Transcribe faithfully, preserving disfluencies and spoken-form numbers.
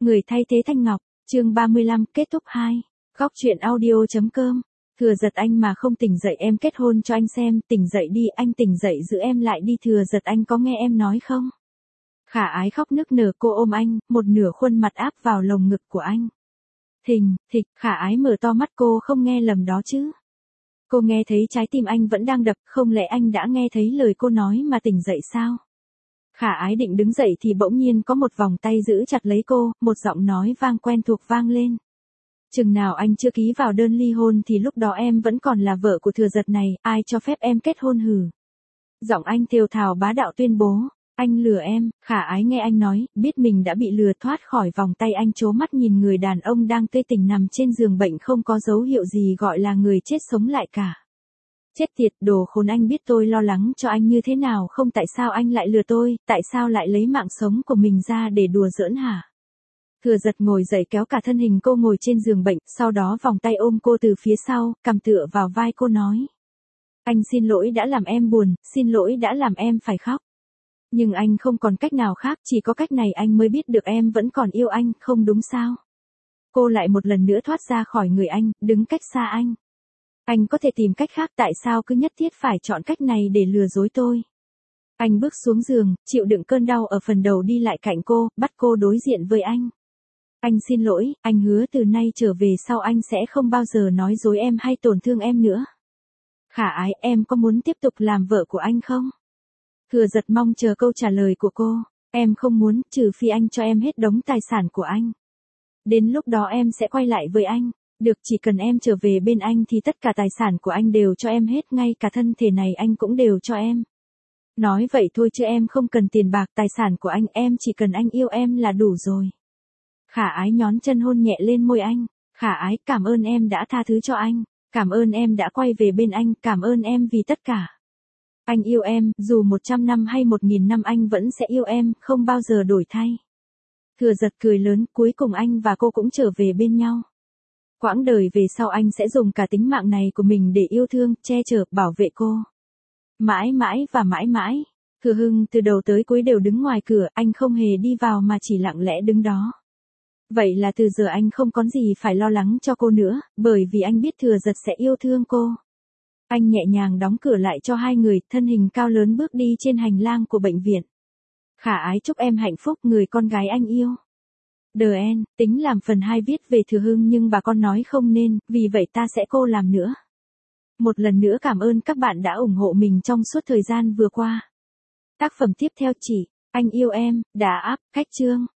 Người thay thế Thanh Ngọc, chương ba mươi lăm, kết thúc hai. Góc truyện audio.com. Thừa Dật anh mà không tỉnh dậy em kết hôn cho anh xem, tỉnh dậy đi, anh tỉnh dậy giữ em lại đi, Thừa Dật anh có nghe em nói không? Khả Ái khóc nức nở, cô ôm anh, một nửa khuôn mặt áp vào lồng ngực của anh. Thình, thịch, Khả Ái mở to mắt, cô không nghe lầm đó chứ? Cô nghe thấy trái tim anh vẫn đang đập, không lẽ anh đã nghe thấy lời cô nói mà tỉnh dậy sao? Khả Ái định đứng dậy thì bỗng nhiên có một vòng tay giữ chặt lấy cô, một giọng nói vang quen thuộc vang lên. Chừng nào anh chưa ký vào đơn ly hôn thì lúc đó em vẫn còn là vợ của Thừa Dật này, ai cho phép em kết hôn hử? Giọng anh thều thào bá đạo tuyên bố, anh lừa em. Khả Ái nghe anh nói, biết mình đã bị lừa, thoát khỏi vòng tay anh, trố mắt nhìn người đàn ông đang tê tỉnh nằm trên giường bệnh, không có dấu hiệu gì gọi là người chết sống lại cả. Chết tiệt, đồ khốn, anh biết tôi lo lắng cho anh như thế nào không? Tại sao anh lại lừa tôi, tại sao lại lấy mạng sống của mình ra để đùa giỡn hả? Thừa Dật ngồi dậy kéo cả thân hình cô ngồi trên giường bệnh, sau đó vòng tay ôm cô từ phía sau, cằm tựa vào vai cô nói. Anh xin lỗi đã làm em buồn, xin lỗi đã làm em phải khóc. Nhưng anh không còn cách nào khác, chỉ có cách này anh mới biết được em vẫn còn yêu anh, không đúng sao? Cô lại một lần nữa thoát ra khỏi người anh, đứng cách xa anh. Anh có thể tìm cách khác, tại sao cứ nhất thiết phải chọn cách này để lừa dối tôi? Anh bước xuống giường, chịu đựng cơn đau ở phần đầu, đi lại cạnh cô, bắt cô đối diện với anh. Anh xin lỗi, anh hứa từ nay trở về sau anh sẽ không bao giờ nói dối em hay tổn thương em nữa. Khả Ái, em có muốn tiếp tục làm vợ của anh không? Thừa Dật mong chờ câu trả lời của cô. Em không muốn, trừ phi anh cho em hết đống tài sản của anh. Đến lúc đó em sẽ quay lại với anh. Được, chỉ cần em trở về bên anh thì tất cả tài sản của anh đều cho em hết, ngay cả thân thể này anh cũng đều cho em. Nói vậy thôi chứ em không cần tiền bạc tài sản của anh, em chỉ cần anh yêu em là đủ rồi. Khả Ái nhón chân hôn nhẹ lên môi anh. Khả Ái, cảm ơn em đã tha thứ cho anh. Cảm ơn em đã quay về bên anh, cảm ơn em vì tất cả. Anh yêu em, dù một trăm năm hay một nghìn năm anh vẫn sẽ yêu em, không bao giờ đổi thay. Thừa Dật cười lớn, cuối cùng anh và cô cũng trở về bên nhau. Quãng đời về sau anh sẽ dùng cả tính mạng này của mình để yêu thương, che chở, bảo vệ cô. Mãi mãi và mãi mãi. Thừa Hưng từ đầu tới cuối đều đứng ngoài cửa, anh không hề đi vào mà chỉ lặng lẽ đứng đó. Vậy là từ giờ anh không có gì phải lo lắng cho cô nữa, bởi vì anh biết Thừa Dật sẽ yêu thương cô. Anh nhẹ nhàng đóng cửa lại cho hai người, thân hình cao lớn bước đi trên hành lang của bệnh viện. Khả Ái, chúc em hạnh phúc, người con gái anh yêu. The End, tính làm phần hai viết về Thừa Hưng nhưng bà con nói không nên, vì vậy ta sẽ cô làm nữa. Một lần nữa cảm ơn các bạn đã ủng hộ mình trong suốt thời gian vừa qua. Tác phẩm tiếp theo chỉ, Anh yêu em, đã áp, cách chương.